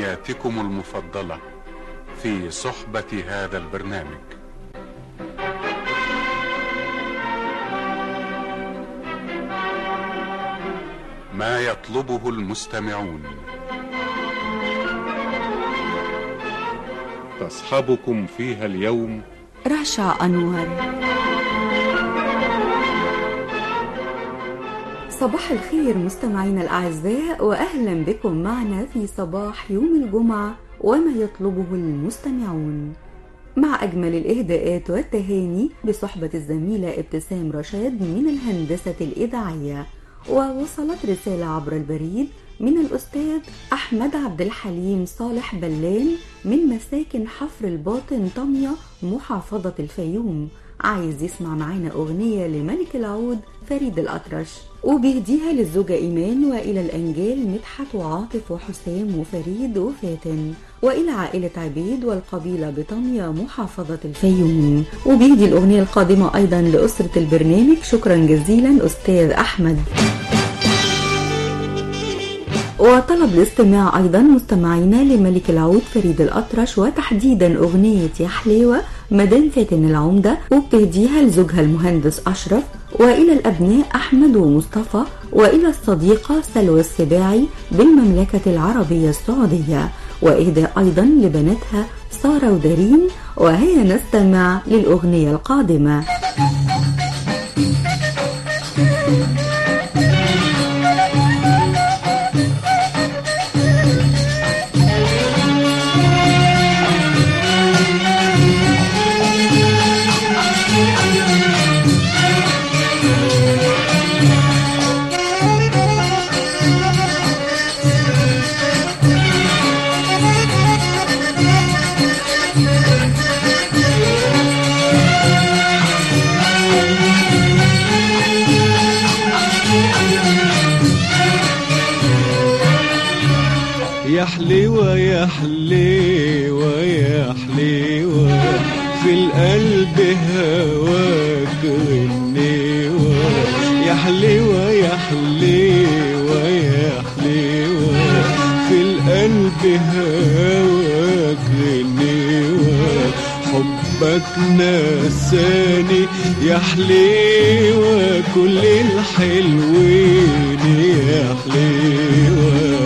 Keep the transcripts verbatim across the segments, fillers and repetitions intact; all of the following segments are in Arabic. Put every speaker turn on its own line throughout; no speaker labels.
أغنياتكم المفضلة في صحبة هذا البرنامج. ما يطلبه المستمعون. تصحبكم فيها اليوم
رشا أنور. صباح الخير مستمعينا الأعزاء، وأهلا بكم معنا في صباح يوم الجمعة وما يطلبه المستمعون، مع أجمل الإهداءات والتهاني بصحبة الزميلة ابتسام رشاد من الهندسة الإذاعية. ووصلت رسالة عبر البريد من الأستاذ أحمد عبد الحليم صالح بلان من مساكن حفر الباطن طمية محافظة الفيوم، عايز يسمع معانا أغنية لملك العود فريد الأطرش، وبيهديها للزوجة إيمان وإلى الأنجال مدحت وعاطف وحسام وفريد وفاتن، وإلى عائلة عبيد والقبيلة بطمية محافظة الفيوم. وبيهدي الأغنية القادمة أيضا لأسرة البرنامج. شكرا جزيلا أستاذ أحمد. وطلب الاستماع أيضا مستمعينا لملك العود فريد الأطرش، وتحديدا أغنية يا حليوة مدام فاتن العمدة، وبتهديها لزوجها المهندس أشرف، وإلى الأبناء أحمد ومصطفى، وإلى الصديقة سلوى السباعي بالمملكة العربية السعودية، وإهداء أيضا لبناتها سارة ودارين. وهيا نستمع للأغنية القادمة.
يا حليوة يا حليوة يا حليوة في القلب هواك غنيوة، يا حليوة يا حليوة يا حليوة في القلب هواك غنيوة، حبك نساني يا حليوة كل الحلوين يا حليوة.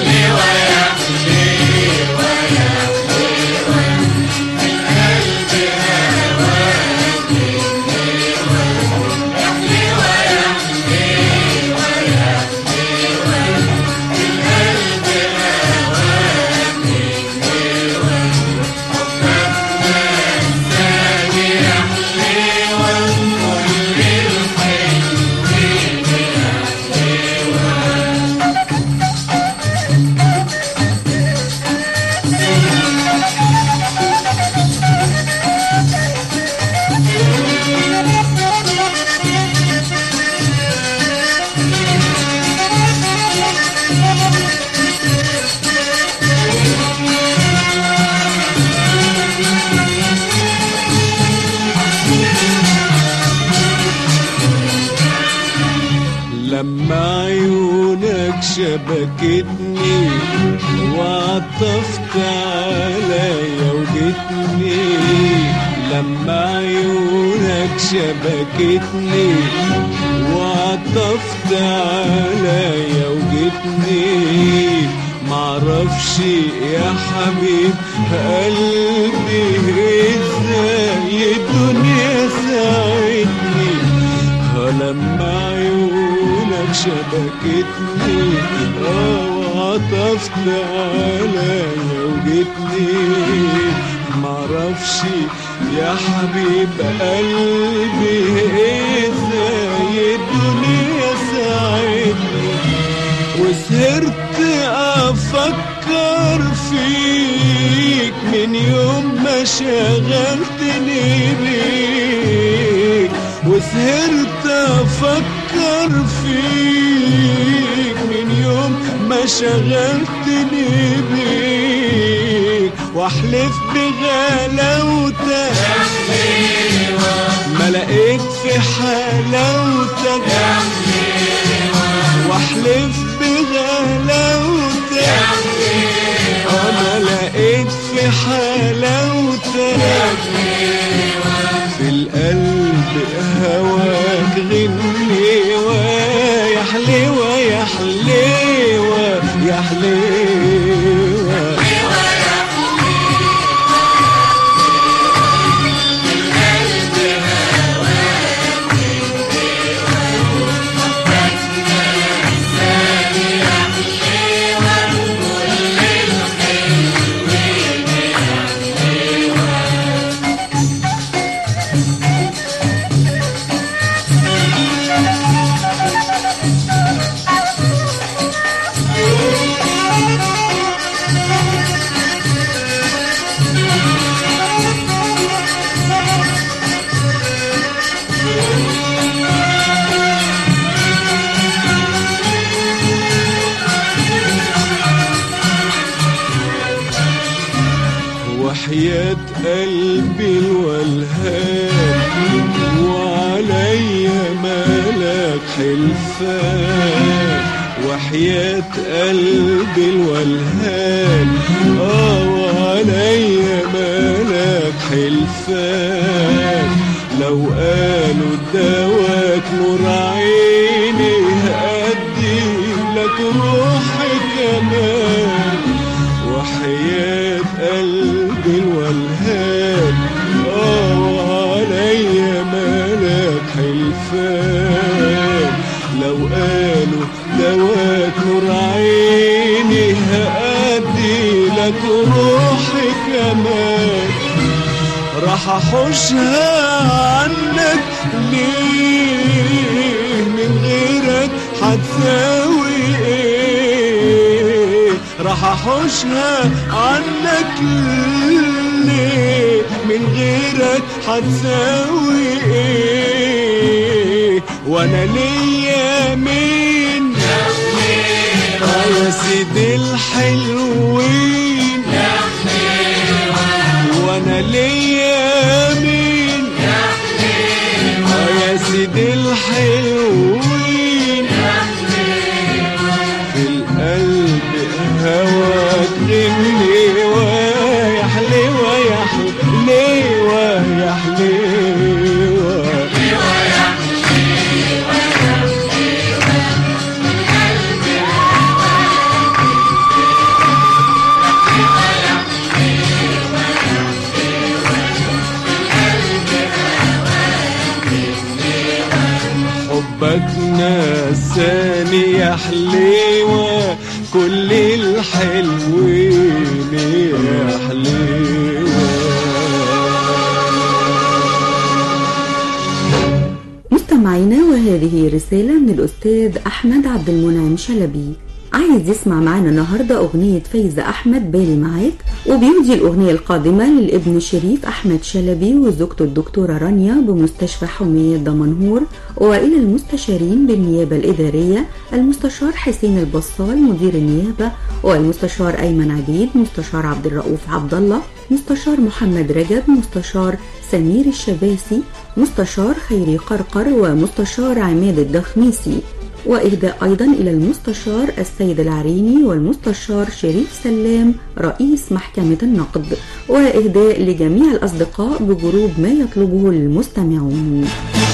لما عيونك شبكتني وعطفت عليا وجتني، لما عيونك شبكتني وعطفت عليا وجتني، معرفش يا حبيب قلبي ازاي الدنيا ساعدني، لما عيونك شبكتني اه وعطفت عليا وجتني، معرفش يا حبيب قلبي ازاي الدنيا ساعدني، وسهرت افكر فيك من يوم ما شغلتني بيك، وسهرت افكر فيك من يوم ما شغلتني بيك، واحلف بغلاوتك ما لقيت في حلاوتك، واحلف بغلاوتك والهان وعليا مالك حلفان وحياة قلبي الولهان اه وعليا مالك حلفان لو قالوا دواك نور عيني هأدي لك روحي كمان وحياة قلبي الولهان اه وعليا مالك حلفان لو قالوا دواك نور عيني هأدي لك روحي كمان راح احوشها عنك ليه من غيرك هتساوي ايه راح احوشها عنك ليه من غيرك هتساوي ايه وانا ليا مين يا سيدي الحلوين وانا ليا مين يا سيدي الحلوين في القلب هواك غني ويا حلوة يا حلوة يا حلوة حبك نساني يا حليوة كل الحلوين يا حليوة.
مستمعينا وهذه رسالة من الأستاذ أحمد عبد المنعم شلبي، عايز يسمع معانا النهاردة أغنية فايزة أحمد بالي معاك، وبيهدي الأغنية القادمة للابن شريف أحمد شلبي وزوجته الدكتورة رانيا بمستشفى حمية دمنهور، وإلى المستشارين بالنيابة الإدارية المستشار حسين البصال مدير النيابة، والمستشار أيمن عبيد، مستشار عبد الرؤوف عبد الله، مستشار محمد رجب، مستشار سمير الشباسي، مستشار خيري قرقر، ومستشار عماد الدخميسي، وإهداء أيضا إلى المستشار السيد العريني والمستشار شريف سلام رئيس محكمة النقد، وإهداء لجميع الأصدقاء بجروب ما يطلبه المستمعون.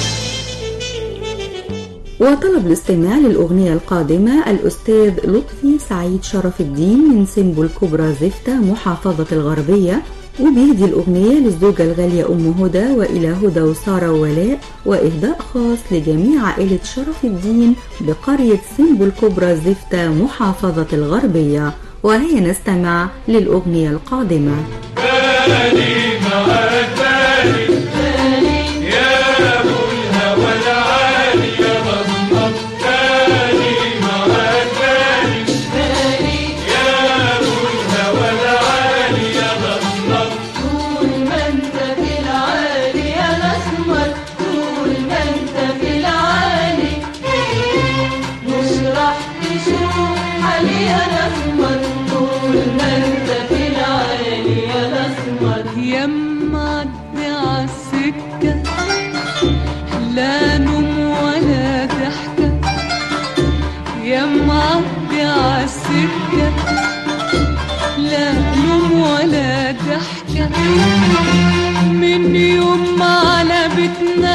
وطلب الاستماع للأغنية القادمة الأستاذ لطفي سعيد شرف الدين من سمبل كبرى زفتة محافظة الغربية، وبيهدي الأغنية للزوجة الغالية أم هدى وإلى هدى وسارة وولاء، وإهداء خاص لجميع عائلة شرف الدين بقرية سمبل كبرى زفتة محافظة الغربية. وهي نستمع للأغنية القادمة.
بالي معاك بالي بالي يا أبو الهوى العالي يا مظلم بالي معاك بالي بالي يا أبو الهوى العالي يا مظلم
طول ما انت في العالي يا الأسمر طول ما انت في العالي مش راح تشوف حالي يا الأسمر طول ما انت في العالي يا الأسمر
يا معدي عالسكة لا نوم ولا ضحكة يا معدي عالسكة لا نوم ولا ضحكة من يوم ما على بيتنا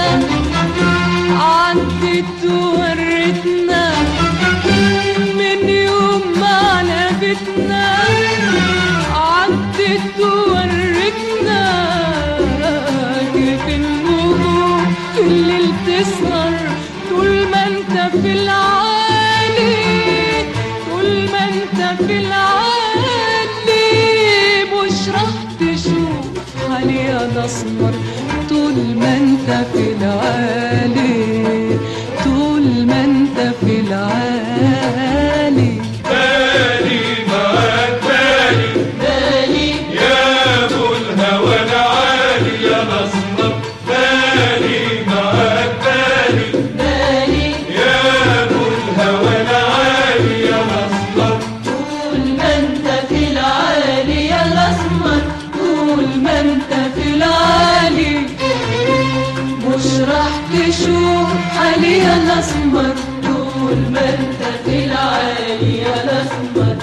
عدت وورتنا من يوم ما على بيتنا عدت وورتنا كيف النجوم في الليل تسهر طول ما انت في العالي طول ما انت في العالي مش راح تشوف حالي يا الأسمر طول ما انت في العالي طول ما انت في العالي.
بالي معاك بالي
بالي
يا أبو الهوى العالي يا مظلم بالي معاك بالي
بالي
يا أبو الهوى العالي يا مظلم
طول ما انت في العالي يا الأسمر طول ما انت في العالي حالي يا الأسمر طول ما انت في العالي يا الأسمر.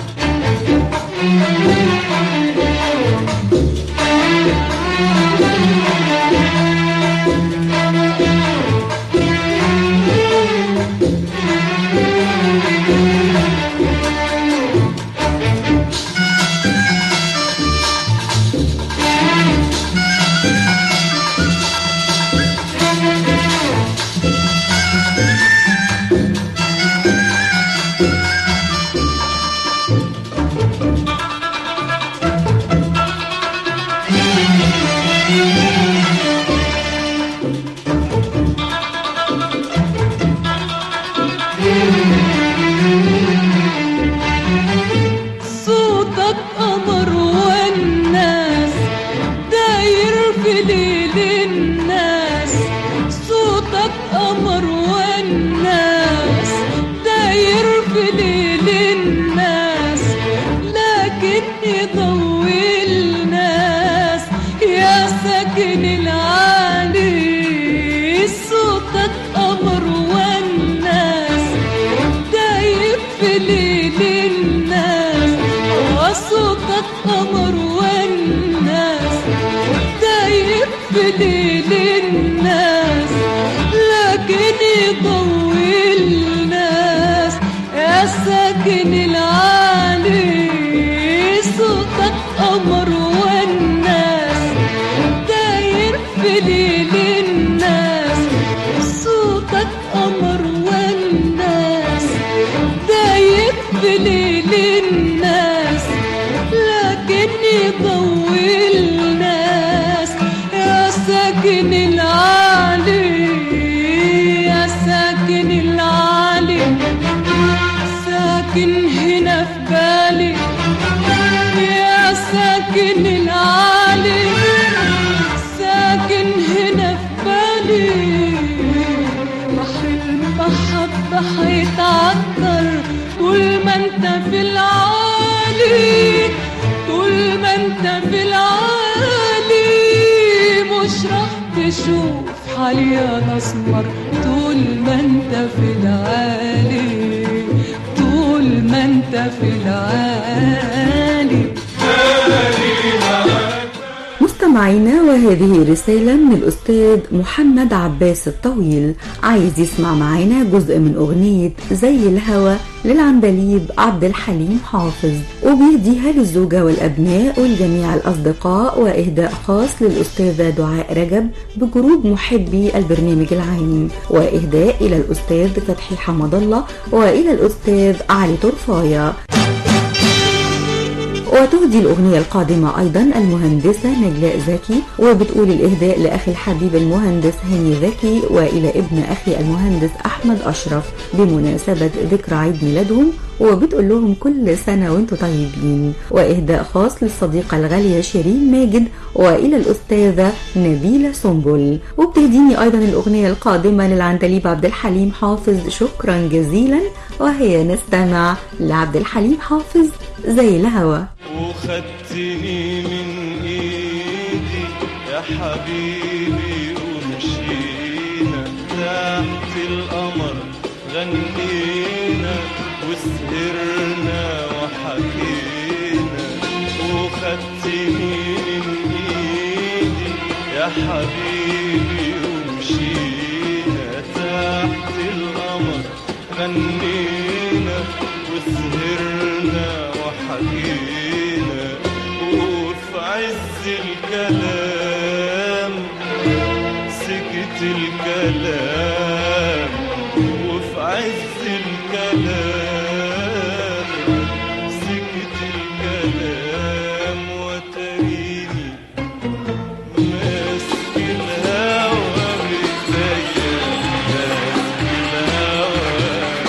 صوتك قمر والناس داير في ليل الناس، صوتك قمر والناس داير في ليل الناس، لكن يضوي الناس يا ساكن العالي. صوتك قمر والناس داير في ليل الناس، صوتك قمر والناس داير في ليل الناس، لكن يضوي الناس يا ساكن العالي. صوتك قمر والناس داير في ليل الناس، صوتك قمر والناس داير في ليل الناس، لكن يضوي الناس يا ساكن العالي. يا ساكن العالي ساكن هنا في بالي، يا ساكن العالي ساكن هنا في بالي. بحر المحبة هيتعطر طول ما انت في العالي، طول ما انت في العالي. مش راح تشوف حالي يا الأسمر طول ما انت في العالي، طول ما انت في العالي.
مستمعينا، وهذه رسالة من الأستاذ محمد عباس الطويل، عايز يسمع معانا جزء من أغنية زي الهوى للعندليب عبد الحليم حافظ، وبيهديها للزوجة والأبناء والجميع الأصدقاء، وإهداء خاص للأستاذة دعاء رجب بجروب محبي البرنامج العام، وإهداء إلى الأستاذ فتحي حمد الله وإلى الأستاذ علي طرفاية. وتهدي الأغنية القادمة أيضا المهندسة نجلاء زكي، وبتقول الإهداء لأخي الحبيب المهندس هاني زكي وإلى ابن أخي المهندس أحمد أشرف بمناسبة ذكرى عيد ميلادهم، وبتقول لهم كل سنة وانتم طيبين. وإهداء خاص للصديقة الغالية شيرين ماجد وإلى الأستاذة نبيلة سنبل. وبتهديني أيضا الأغنية القادمة للعندليب عبد الحليم حافظ، شكرا جزيلا. وهي نستمع لعبد الحليم حافظ زي الهوى.
وخدتني من ايدي يا حبيبي ومشينا تحت القمر، غنينا وسهرنا وحكينا. وخدتني من ايدي يا حبيبي ومشينا تحت القمر، غنينا وسهرنا وحكينا. وفي عز الكلام سكت الكلام، وفي عز الكلام سكت الكلام. وتريني ماسك الهوى بإيديا، ماسك الهوى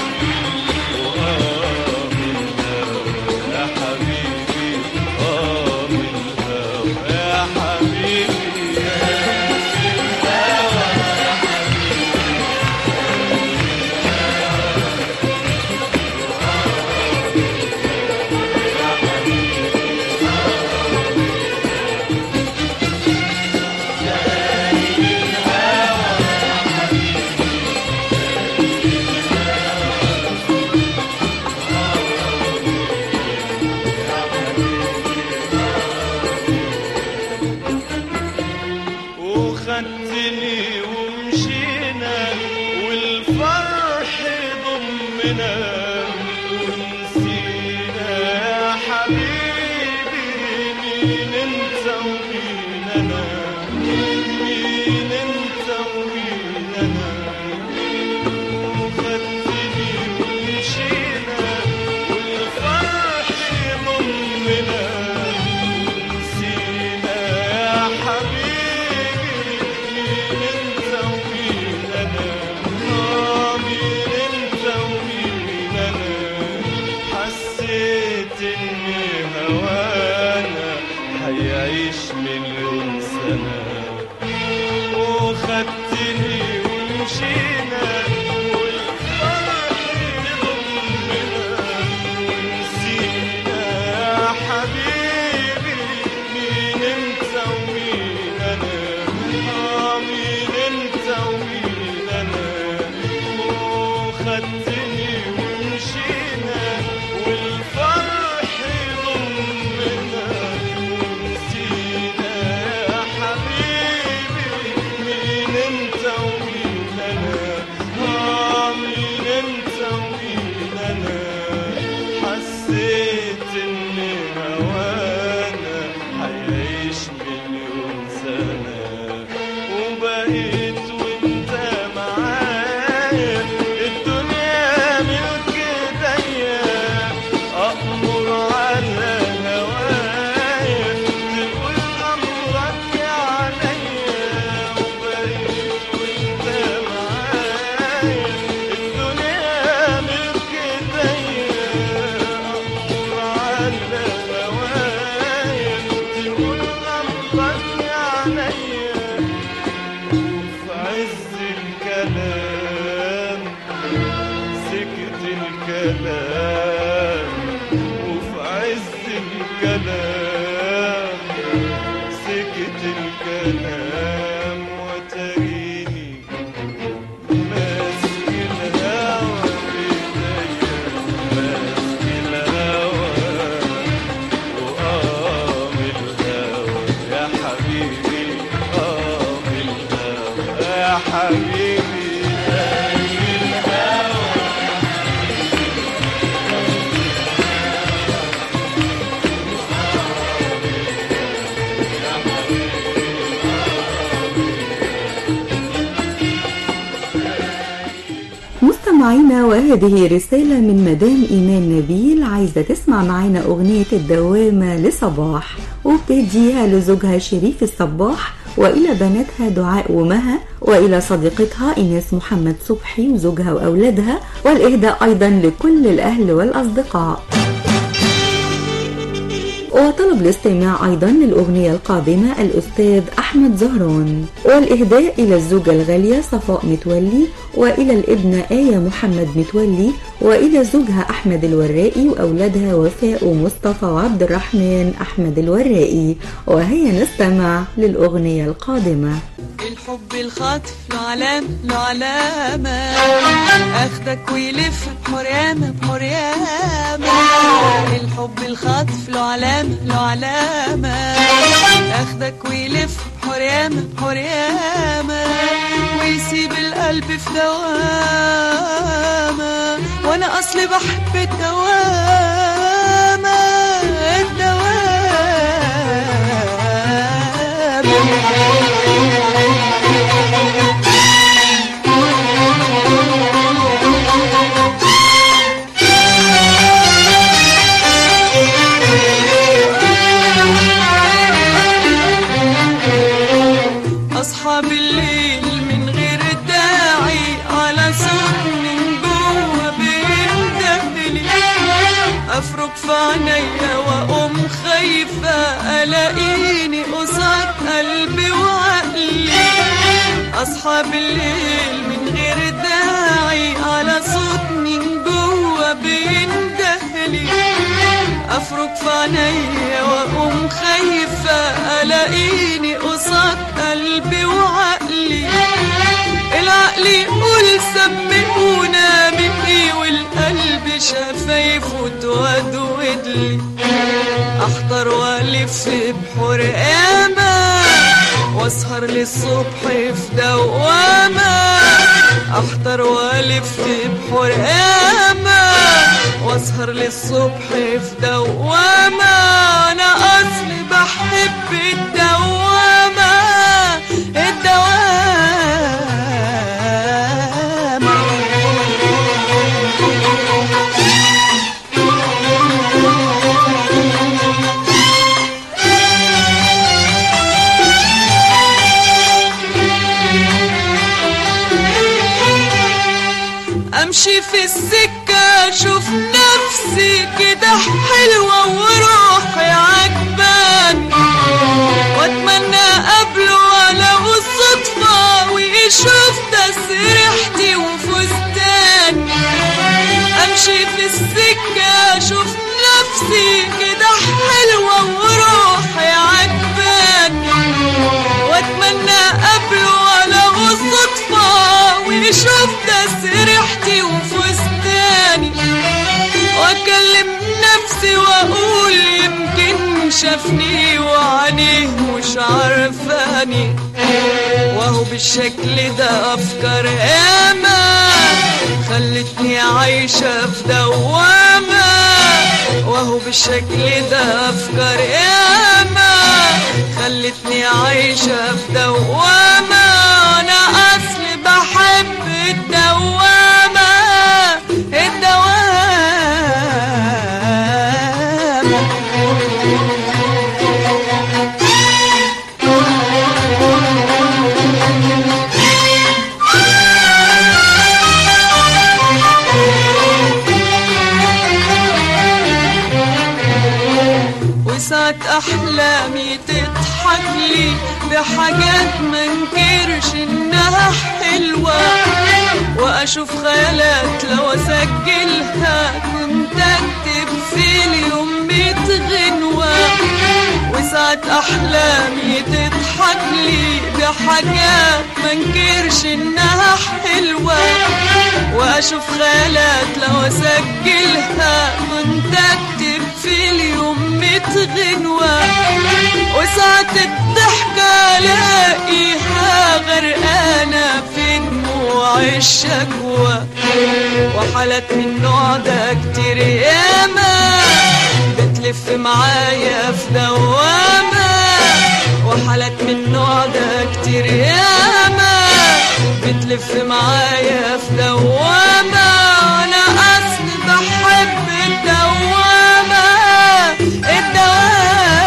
وآه من الهوى يا حبيبي، آه من الهوى يا حبيبي، ماسك الهوى يا حبيبي. وخدتني ومشينا والفرح ضمنا ونسينا يا حبيبي مين انت ومين انا مين انت ومين انا وخدتني ومشينا والفرح ضمنا ونسينا يا حبيبي مين انت ومين انا آه مين انت ومين انا حسيت ان هوانا هيعيش مليون سنة وخدتني ومشينا والفرح ضمنا ونسينا يا حبيبي مين انت ومين انا آه مين انت ومين انا وخدتني ومشينا والفرح ضمنا ونسينا يا حبيبي مين انت ومين انا آه مين انت ومين انا حسيت ان هوانا هيعيش مليون سنة وبقيت وانت معايا الدنيا ملك ايديا أأمر على هوايا تقول أمرك يا عليا وبقيت وانت معايا الدنيا ملك ايديا أأمر على هوايا تقول أمرك يا عليا وفي عز الكلام سكت الكلام وفي عز الكلام سكت الكلام وتريني ماسك الهوى بإيديا ماسك الهوى وقام الهوى يا حبيبي قام الهوى يا حبيبي قام الهوى
مستمعينا، وهذه رسالة من مدام إيمان نبيل عايزة تسمع معانا أغنية الدوامة لصباح، وبتديها لزوجها شريف الصباح وإلى بناتها دعاء ومها وإلى صديقتها إناس محمد صبحي وزوجها وأولادها، والإهداء أيضا لكل الأهل والأصدقاء. وطلب الاستماع أيضا للأغنية القادمة الأستاذ أحمد زهران، والإهداء إلى الزوجة الغالية صفاء متولي وإلى الابنة آية محمد متولي وإلى زوجها أحمد الورائي وأولادها وفاء ومصطفى وعبد الرحمن أحمد الورائي. وهيا نستمع للأغنية القادمة.
الحب الخاطف له علامة له علامة أخدك ويلف بحريامة بحريامة. الحب الخاطف له علامة له علامة أخدك ويلف بحريامة بحريامة ويسيب القلب في دوامة وأنا أصلي بحب الدوامة الدوامة. أصحاب الليل من غير الداعي على صوت من جوه بيندهلي أفرك في عينيا وأقوم خايفة ألاقيني قصاد قلبي وعقلي. أصحاب الليل من غير الداعي على صوت من جوه بيندهلي أفرك في عينيا وأقوم خايفة ألاقيني قصاد قلبي وعقلي. العقل يقول سمعونا مني والقلب شفايفه تودودلي أحضر وألف بحرقامة وأسهر واسهر للصبح في دوامة، احضر والف بحور ياما واسهر للصبح في دوامة. انا اصلي بحب الدوامة الدوامة. امشي في السكة اشوف نفسي كده حلوة وروحي عجبان، واتمنى قبله ولو الصدفة ويشوف تسريحتي وفستان. امشي في السكة اشوف نفسي كده حلوة وروحي عجبان، واتمنى قبله ولو الصدفة ويشوف تسريحتي وفستاني. واكلم نفسي واقول يمكن شافني وعينيه مش عارفاني، وهو بالشكل ده افكار ياما خلتني عايشة في دوامة، وهو بالشكل ده افكار ياما خلتني عايشة في دوامة. انا اصلي بحب الدوامة الدوامة. وساعة أحلامي تضحك لي بحاجات منكرش إنها حلوة، وأشوف خيالات لو أسجلها كنت أكتب في اليوم ميت غنوة. وساعة أحلامي تضحك لي بحاجات منكرش إنها حلوة، وأشوف خيالات لو أسجلها كنت أكتب في اليوم ميت غنوة. وساعة الضحكة ألاقيها غرقانة في دموع الشكوى، وحالات من النوع ده كتير ياما بتلف معايا في دوامة، وحالات من النوع ده كتير ياما بتلف معايا في دوامة. أنا أصلي بحب الدوامة الدوامة.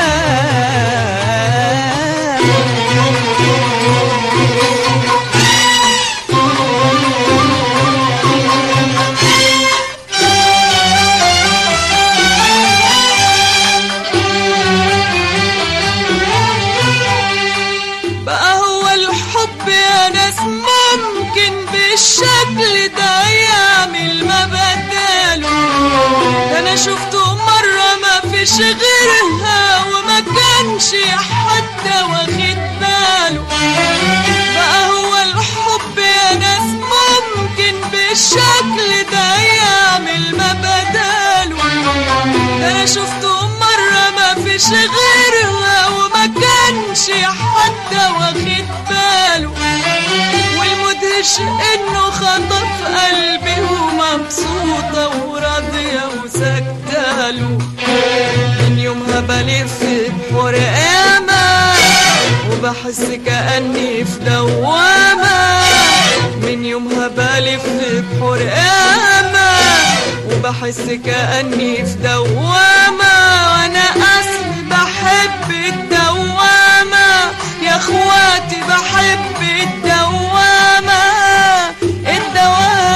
بقى هو الحب يا ناس ممكن بالشكل ده يعمل ما بداله؟ انا شفته مرة ما فيش غيرها وما كانش حتى واخد باله. بقى هو الحب يا ناس ممكن بالشكل ده يعمل ما بداله؟ انا شفته مرة ما فيش غيرها وما كانش حتى واخد باله. والمدهش انه خطف قلبي ومبسوطة وراضية وسكتاله. من يومها بلف بحور ياما وبحس كأني في دوامة. من يومها بلف بحور ياما وبحس كأني في دوامة. وانا اصلي بحب الدوامة يا اخواتي، بحب الدوامة الدوامة.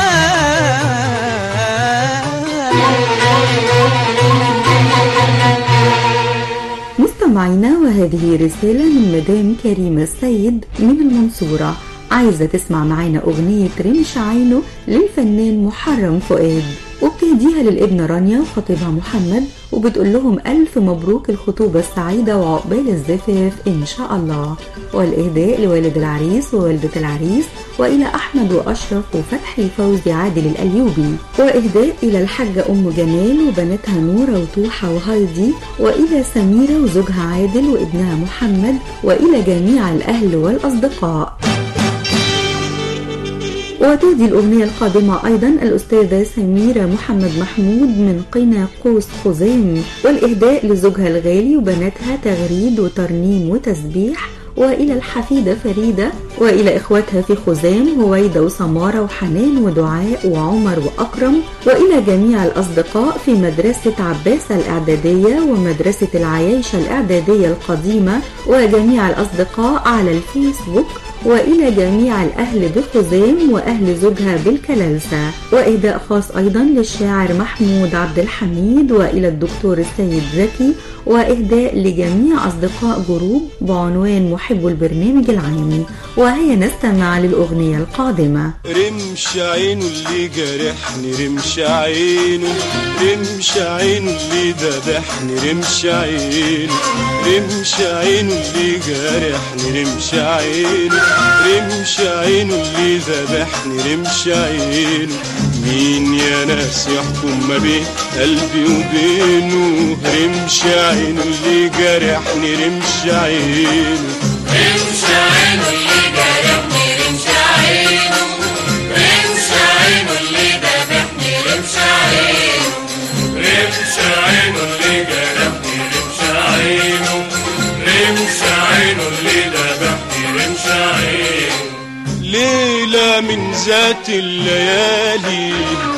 مستمعينا، وهذه رسالة من مدام كريمة السيد من المنصورة. عايزة تسمع معانا أغنية رمش عينه للفنان محرم فؤاد، وبتهديها للابنة رانيا وخطيبها محمد، وبتقول لهم ألف مبروك الخطوبة السعيدة وعقبال الزفاف إن شاء الله. والإهداء لوالد العريس ووالدة العريس، وإلى أحمد وأشرف وفتحي فوزي عادل الأليوبي، وإهداء إلى الحاجة أم جمال وبناتها نورة وتوحة وهايدي، وإلى سميرة وزوجها عادل وابنها محمد، وإلى جميع الأهل والأصدقاء. وتهدي الأغنية القادمة أيضا الأستاذة سميرة محمد محمود من قنا قوس خزام، والإهداء لزوجها الغالي وبناتها تغريد وترنيم وتسبيح، وإلى الحفيدة فريدة، وإلى إخواتها في خزام هويدة وسمارة وحنان ودعاء وعمر وأكرم، وإلى جميع الأصدقاء في مدرسة عباسة الإعدادية ومدرسة العيايشة الإعدادية القديمة، وجميع الأصدقاء على الفيسبوك، وإلى جميع الأهل بخزام وأهل زوجها بالكلالسة. وإهداء خاص أيضا للشاعر محمود عبد الحميد، وإلى الدكتور السيد زكي، وإهداء لجميع أصدقاء جروب بعنوان محب البرنامج العام. وهي نستمع للأغنية القادمة.
رمش عينه اللي جرحني، رمش عينه، رمش عينه اللي ذبحني، رمش عينه، رمش عينه اللي جرحني، رمش عينه، رمش عينه اللي ذبحني، رمش عينه. مين يا ناس يحكم ما بين قلبي وبينه؟ رمش عينه اللي جرحني، رمش عينه،
رمش عينه اللي جرحني، رمش عينه، رمش عينه اللي ذبحني، رمش عينه، رمش عينه اللي جرحني، رمش عينه، رمش عينه اللي ذبحني، رمش عينه.
ليلة من ذات الليالي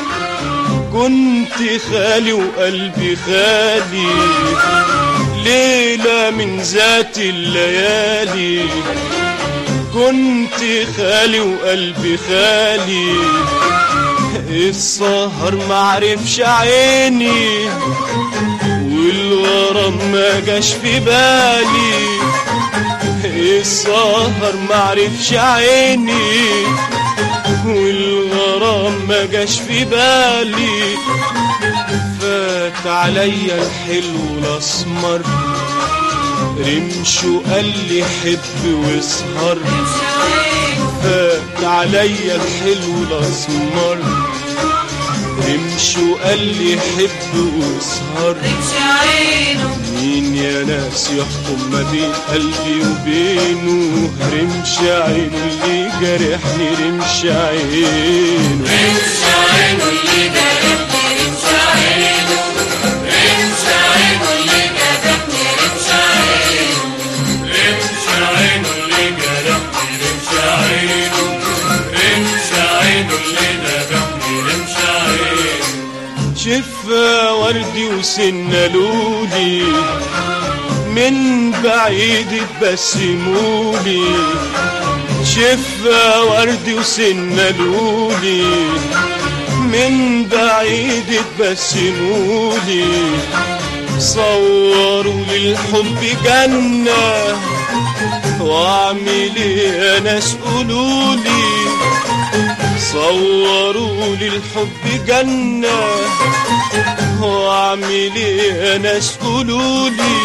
كنت خالي وقلبي خالي، ليلة من ذات الليالي كنت خالي وقلبي خالي. السهر معرفش عيني والغرام ما جاش في بالي، السهر معرفش عيني والغرام ما جاش في بالي. فات عليا الحلو الاسمر رمش وقال لي حب واسهر، فات عليا الحلو الاسمر رمش وقال لي حب واسهر. مين يا ناس يحكم ما بين قلبي وبينه؟ رمش عينه اللي جرحني، رمش عينه،
رمش عينه اللي جرحني، رمش عينه، رمش عينه اللي جرحني، رمش عينه، رمش عينه اللي جرحني، رمش عينه، رمش عينه اللي جرحني، رمش عينه.
شفا وردي وسنة لولي من بعيد تبسمولي، شفا وردي وسنة لولي من بعيد تبسمولي. صوروا للحب جنة واعمل ايه ناس قولولي، صوروا للحب جنة واعمل ايه ناس قولولي.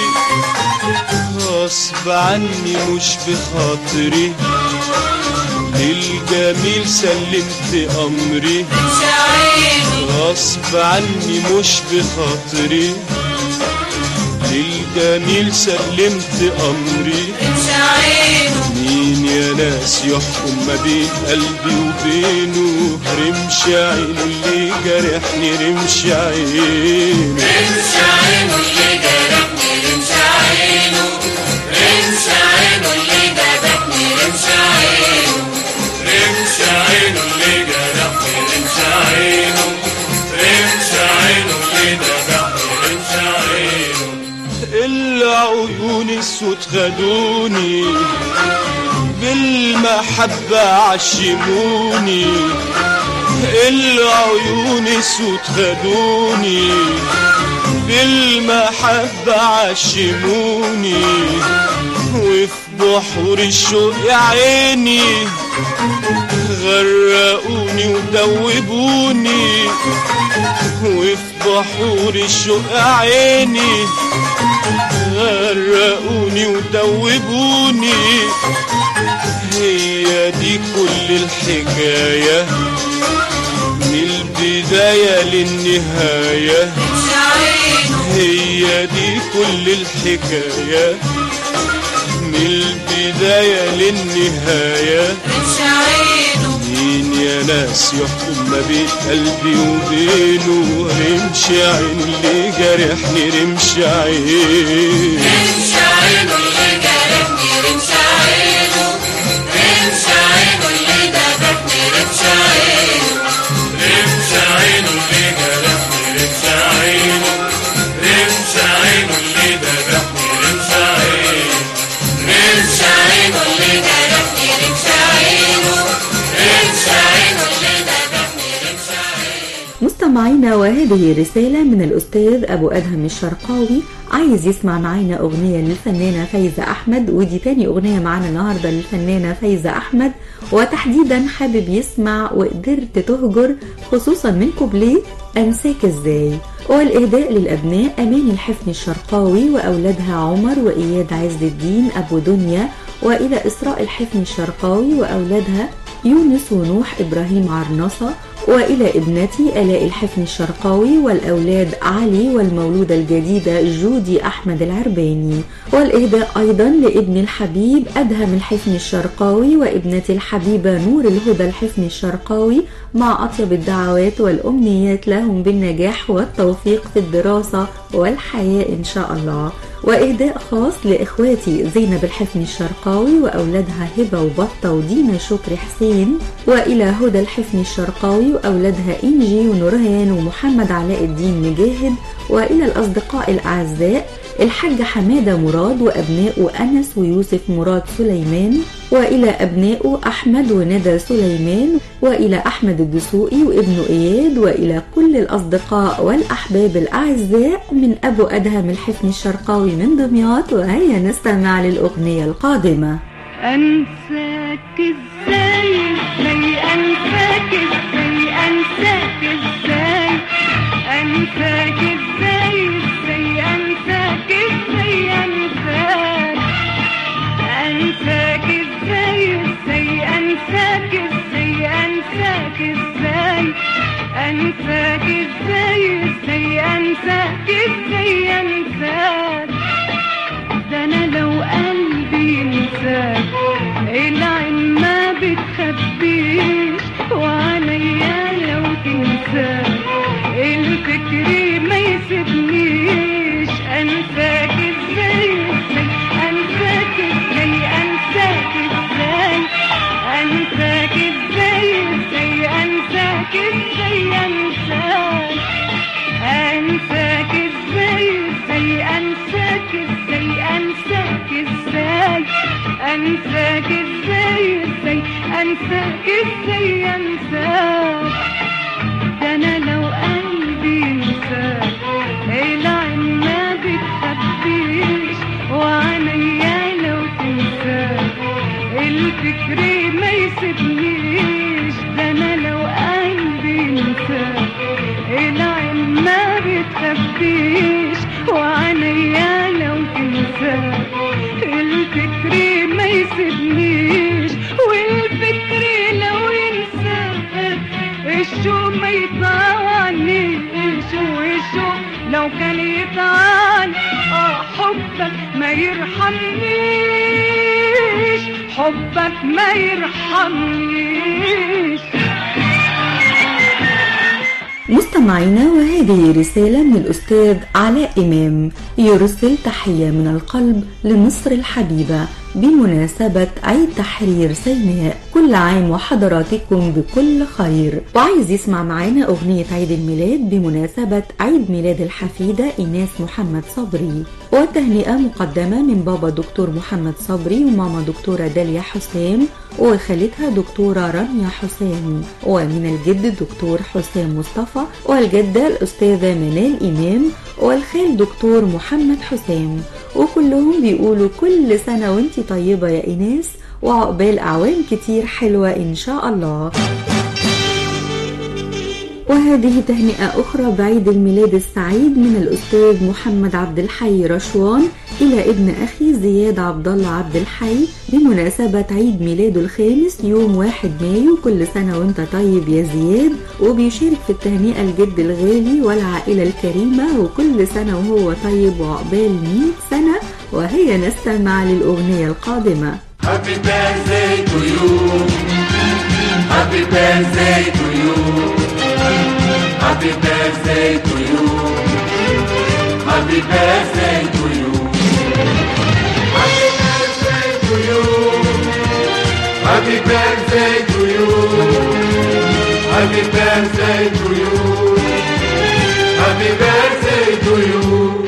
غصب عني مش بخاطري للجميل سلمت امري، غصب عني مش بخاطري للجميل سلمت امري. مين يا ناس يحكم ما بين قلبي وبينه؟ رمش عينه اللي جرحني، رمش عينه،
رمش عينه اللي جرحني، رمش عينه، رمش عينه اللي جرحني، رمش عينه، رمش عينه اللي جرحني، رمش عينه، رمش عينه اللي جرحني، رمش عينه.
العيون السود خدوني بالمحبة عشموني، العيون السود خدوني بالمحبة عشموني. وفي بحور الشوق يا عيني غرقوني ودوبوني، وفي بحور الشوق يا عيني غرقوني ودوبوني. هي دي كل الحكاية من البداية للنهاية، هي دي كل الحكاية من البداية للنهاية. مين يا ناس يحكم ما بين قلبي وبينه؟ رمش عينه اللي جرحني، رمش عينه،
رمش عينه اللي جرحني، رمش عينه، رمش عينه اللي ذبحني، رمش عينه، رمش عينه اللي جرحني، رمش عينه، رمش عينه اللي ذبحني، رمش عينه، رمش عينه اللي جرحني، رمش عينه، رمش عينه اللي ذبحني، رمش عينه.
مستمعينا، وهذه رسالة من الأستاذ أبو أدهم الشرقاوي، عايز يسمع معانا أغنية للفنانة فايزة أحمد، ودي تاني أغنية معانا النهاردة للفنانة فايزة أحمد، وتحديدا حابب يسمع وقدرت تهجر، خصوصا من كوبليه أنساك إزاي. والإهداء للأبناء أمان الحفني الشرقاوي وأولادها عمر وإياد عز الدين أبو دنيا، وإلى إسراء الحفني الشرقاوي وأولادها يونس ونوح إبراهيم عرنصة، وإلى ابنتي آلاء الحفني الشرقاوي والأولاد علي والمولودة الجديدة جودي أحمد العرباني. والإهداء أيضا لابن الحبيب أدهم الحفني الشرقاوي وابنتي الحبيبة نور الهدى الحفني الشرقاوي، مع أطيب الدعوات والأمنيات لهم بالنجاح والتوفيق في الدراسة والحياة إن شاء الله. وإهداء خاص لإخواتي زينب الحفني الشرقاوي وأولادها هبة وبطة ودينا شكري حسين، وإلى هدى الحفني الشرقاوي وأولادها إنجي ونورهان ومحمد علاء الدين مجاهد، وإلى الأصدقاء الأعزاء الحاج حمادة مراد وأبنائه أنس ويوسف مراد سليمان، وإلى أبنائه أحمد وندى سليمان، وإلى أحمد الدسوقي وابنه إياد، وإلى كل الأصدقاء والأحباب الأعزاء من أبو أدهم الحفني الشرقاوي من دمياط. وهيا نستمع للأغنية القادمة.
أنساك إزاي إزاي أنساك إزاي أنساك إزاي أنساك إزاي إزاي أنساك إزاي أنساك أنساك إزاي إزاي أنساك إزاي أنساك إزاي أنساك إزاي إزاي أنساك إزاي أنساك. ده أنا لو قلبي انساك العين ما بتخبيش، وعليا لو تنساك الفكر ما يسيبنيش. أنساك إزاي إزاي أنساك إزاي أنساك إزاي أنساك إزاي إزاي أنساك إزاي أنساك أنساك إزاي إزاي أنساك إزاي أنساك إزاي أنساك إزاي إزاي أنساك إزاي أنساك. ده أنا لو قلبي انساك العين ما بتخبيش، وعينيا لو تنساك الفكر ما يسيبنيش. ده أنا لو قلبي انساك العين ما بتخبيش، وعينيا لو تنساك الفكر ما يسيبنيش. والفكر لو ينساك الشوق ما يطعنيش، والشوق لو كان يطعن اه حبك ما يرحمنيش، حبك ما يرحمنيش.
مستمعينا، وهذه رسالة من الأستاذ علاء إمام، يرسل تحية من القلب لمصر الحبيبة بمناسبة عيد تحرير سيناء. كل عام وحضراتكم بكل خير. وعايز يسمع معانا أغنية عيد الميلاد بمناسبة عيد ميلاد الحفيدة إيناس محمد صبري. والتهنئة مقدمة من بابا دكتور محمد صبري وماما دكتورة داليا حسام وخالتها دكتورة رانيا حسام، ومن الجد دكتور حسام مصطفى، والجدة الأستاذة منال إمام، والخال دكتور محمد حسام. وكلهم بيقولوا كل سنة وانتي طيبة يا إيناس، وعقبال أعوام كتير حلوة إن شاء الله. وهذه تهنئة أخرى بعيد الميلاد السعيد من الأستاذ محمد عبد الحي رشوان إلى ابن أخي زياد عبد الله عبد الحي بمناسبة عيد ميلاده الخامس يوم واحد مايو. كل سنة وانت طيب يا زياد. وبيشارك في التهنئة الجد الغالي والعائلة الكريمة، وكل سنة وهو طيب وعقبال مئة سنة. وهي نستمع للأغنية القادمة.
Happy birthday to you. Happy birthday to you. Happy birthday to you. Happy birthday to you. Happy birthday to you. Happy birthday to you. Happy birthday to you. Happy birthday to you.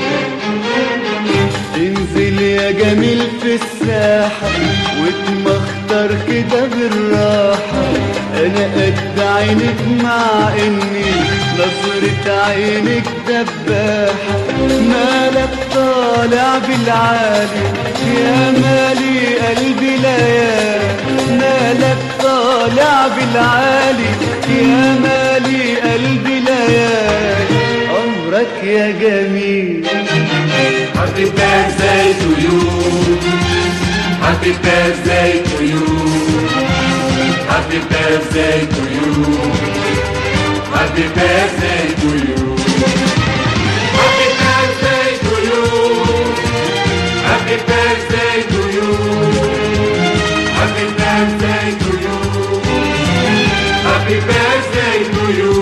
انزل يا جميل في الساحة واتمختر كده بالراحة، انا قد عينك مع اني نظرة عينك دباحة. مالك طالع بالعالي يا مالي قلبي ليالي، مالك طالع بالعالي يا مالي قلبي ليالي، عمرك يا جميل.
Happy birthday to you. Happy birthday to you. Happy birthday to you. Happy birthday to you. Happy birthday to you. Happy birthday to you. Happy birthday to you. Happy birthday to you.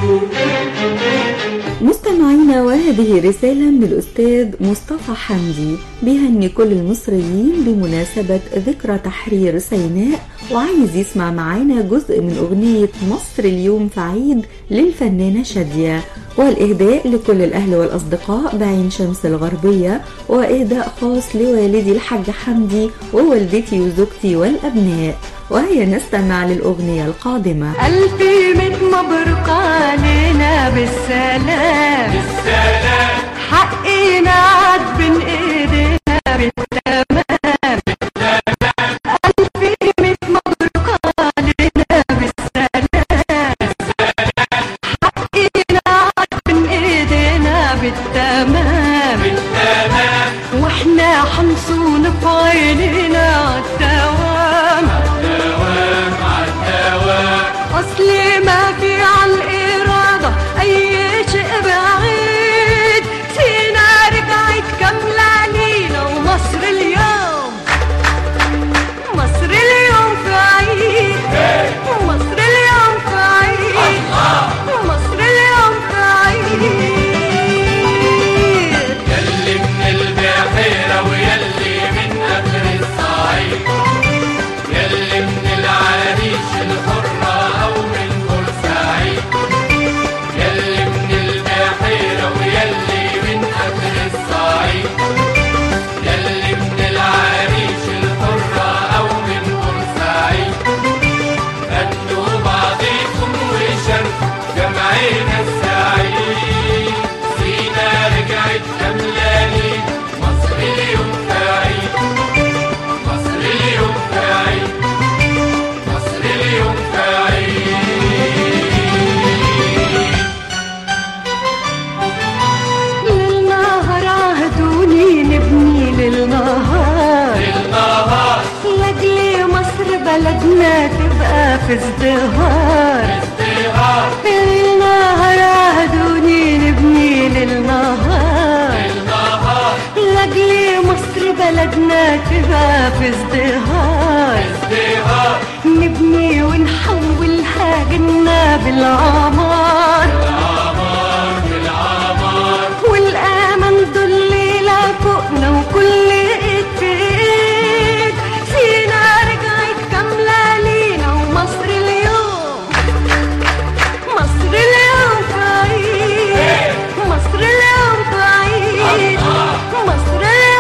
مستمعينا، وهذه رسالة من الأستاذ مصطفى حمدي بيهني كل المصريين بمناسبة ذكرى تحرير سيناء، وعايز يسمع معانا جزء من أغنية مصر اليوم في عيد للفنانة شادية، والإهداء لكل الأهل والأصدقاء بعين شمس الغربية، وإهداء خاص لوالدي الحاج حمدي ووالدتي وزوجتي والأبناء. وهي نستمع للأغنية القادمة.
ألف ميت مبروك علينا بالسلام
بالسلام.
حقنا عاد بين ايدينا بالتمام. ألف ميت مبروك علينا بالسلام. حقنا عاد بين ايدينا بالتمام. واحنا حنصون في عينينا عالدوام. أصلي ما في عالإرادة أي شيء بعيد، سينا رجعت كاملة علينا ومصر اليوم. مصر اليوم في عيد. مصر اليوم في عيد. مصر اليوم في عيد.
يلي من البحيرة ويلي من آخر الصعيد، يلي من العريش الحرة أو من بورسعيد، يلي من البحيرة ويلي من آخر الصعيد، يلي من العريش الحرة أو من بورسعيد، هدوا بعضيكم وشاركوا جمعنا السعيد. سينا رجعت كاملة، مصر اليوم في عيد. مصر اليوم في عيد. مصر اليوم في عيد.
للنهار عهدوني نبني للنهار.
للنهار.
لاجل مصر بلدنا تبقى في ازدهار.
ازدهار.
للنهار عهدوني نبني للنهار.
للنهار.
لاجل مصر بلدنا تبقى في ازدهار.
ازدهار.
نبني ونحولها جنة بالعمار.
بالعمار. بالعمار.
والأمل دول ليلة فوقنا وكل ايد في ايد. سينا رجعت كاملة لينا ومصر اليوم. مصر اليوم في عيد. مصر اليوم في عيد. مصر اليوم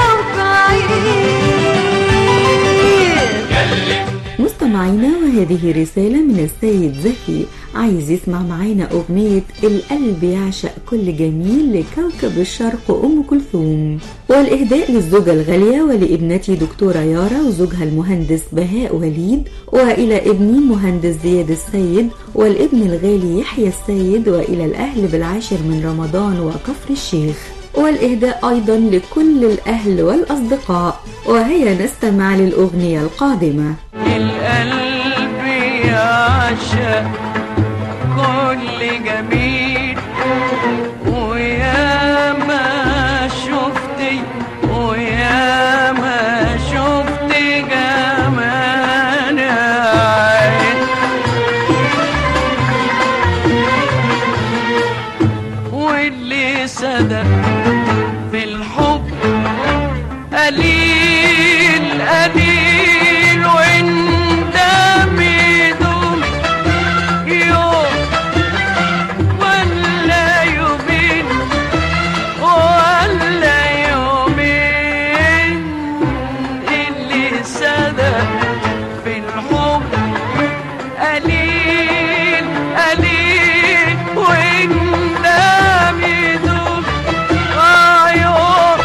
هذه رسالة من السيد زكي، عايز يسمع معانا أغنية القلب يعشق كل جميل لكوكب الشرق أم كلثوم، والإهداء للزوجة الغالية ولابنتي دكتورة يارا وزوجها المهندس بهاء وليد، وإلى ابني مهندس زياد السيد والابن الغالي يحيى السيد، وإلى الأهل بالعاشر من رمضان وكفر الشيخ، والإهداء أيضا لكل الأهل والأصدقاء. وهيا نستمع للأغنية القادمة.
القلب يعشق كل جميل، ويا ما شفتي ويا ما شفتي جمال عين، واللي صدق في الحب قليل قليل، وانت بيدوم يوم ولا يومين ولا يومين، اللي صدق في الحب قليل قليل، وانت بيدوم اه يوم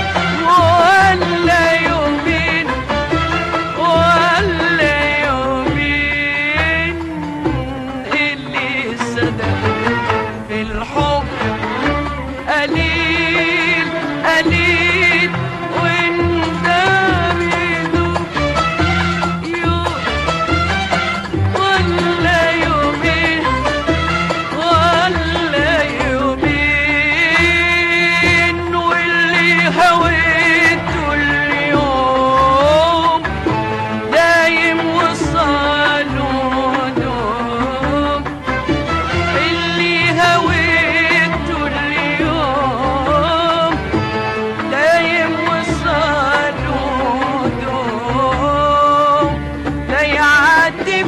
ولا يومين ولا يومين، اللي صدق في الحب قليل قليل، وانت بيدوم يوم ولا يومين ولا يومين، واللي هويته اليوم دايم وصاله دوم، اللي هويته اليوم دايم وصاله دوم، لا يعدي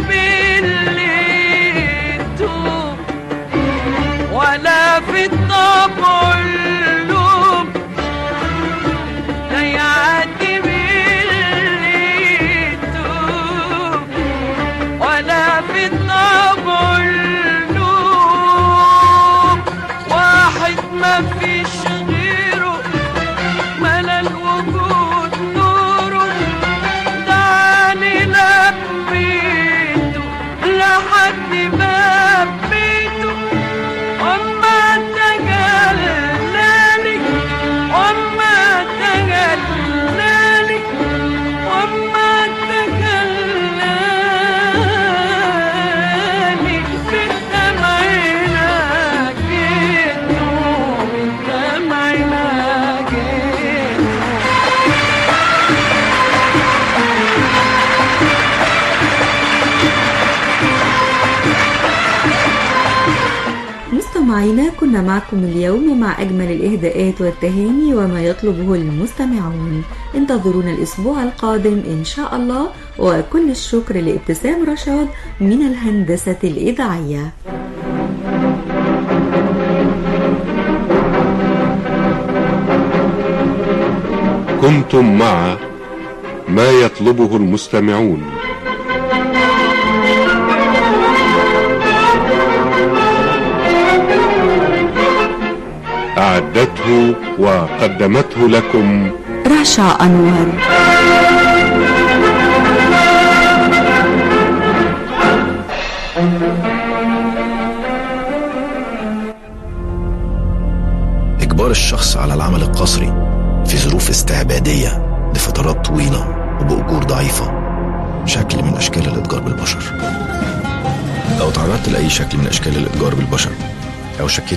باللي يدوم ولا في الطبع اللوم، لا يعدي باللي يدوم ولا في الطبع اللوم، واحد ما فيش غيره ملا الوجود نوره، دعني لبيته لحد باب بيته، وما تجلاني وما تجلاني وما تجلاني، بالدمع ناجيته بالدمع ناجيته.
مستمعينا، كنا معكم اليوم مع أجمل الإهداءات والتهاني وما يطلبه المستمعون. انتظرونا الأسبوع القادم إن شاء الله، وكل الشكر لابتسام رشاد من الهندسة الإذاعية.
كنتم مع ما يطلبه المستمعون. أعدته وقدمته لكم
رشا أنور.
إجبار الشخص على العمل القسري في ظروف استعبادية لفترات طويلة وبأجور ضعيفة شكل من أشكال الإتجار بالبشر. لو تعرضت لأي شكل من أشكال الإتجار بالبشر أو شكيت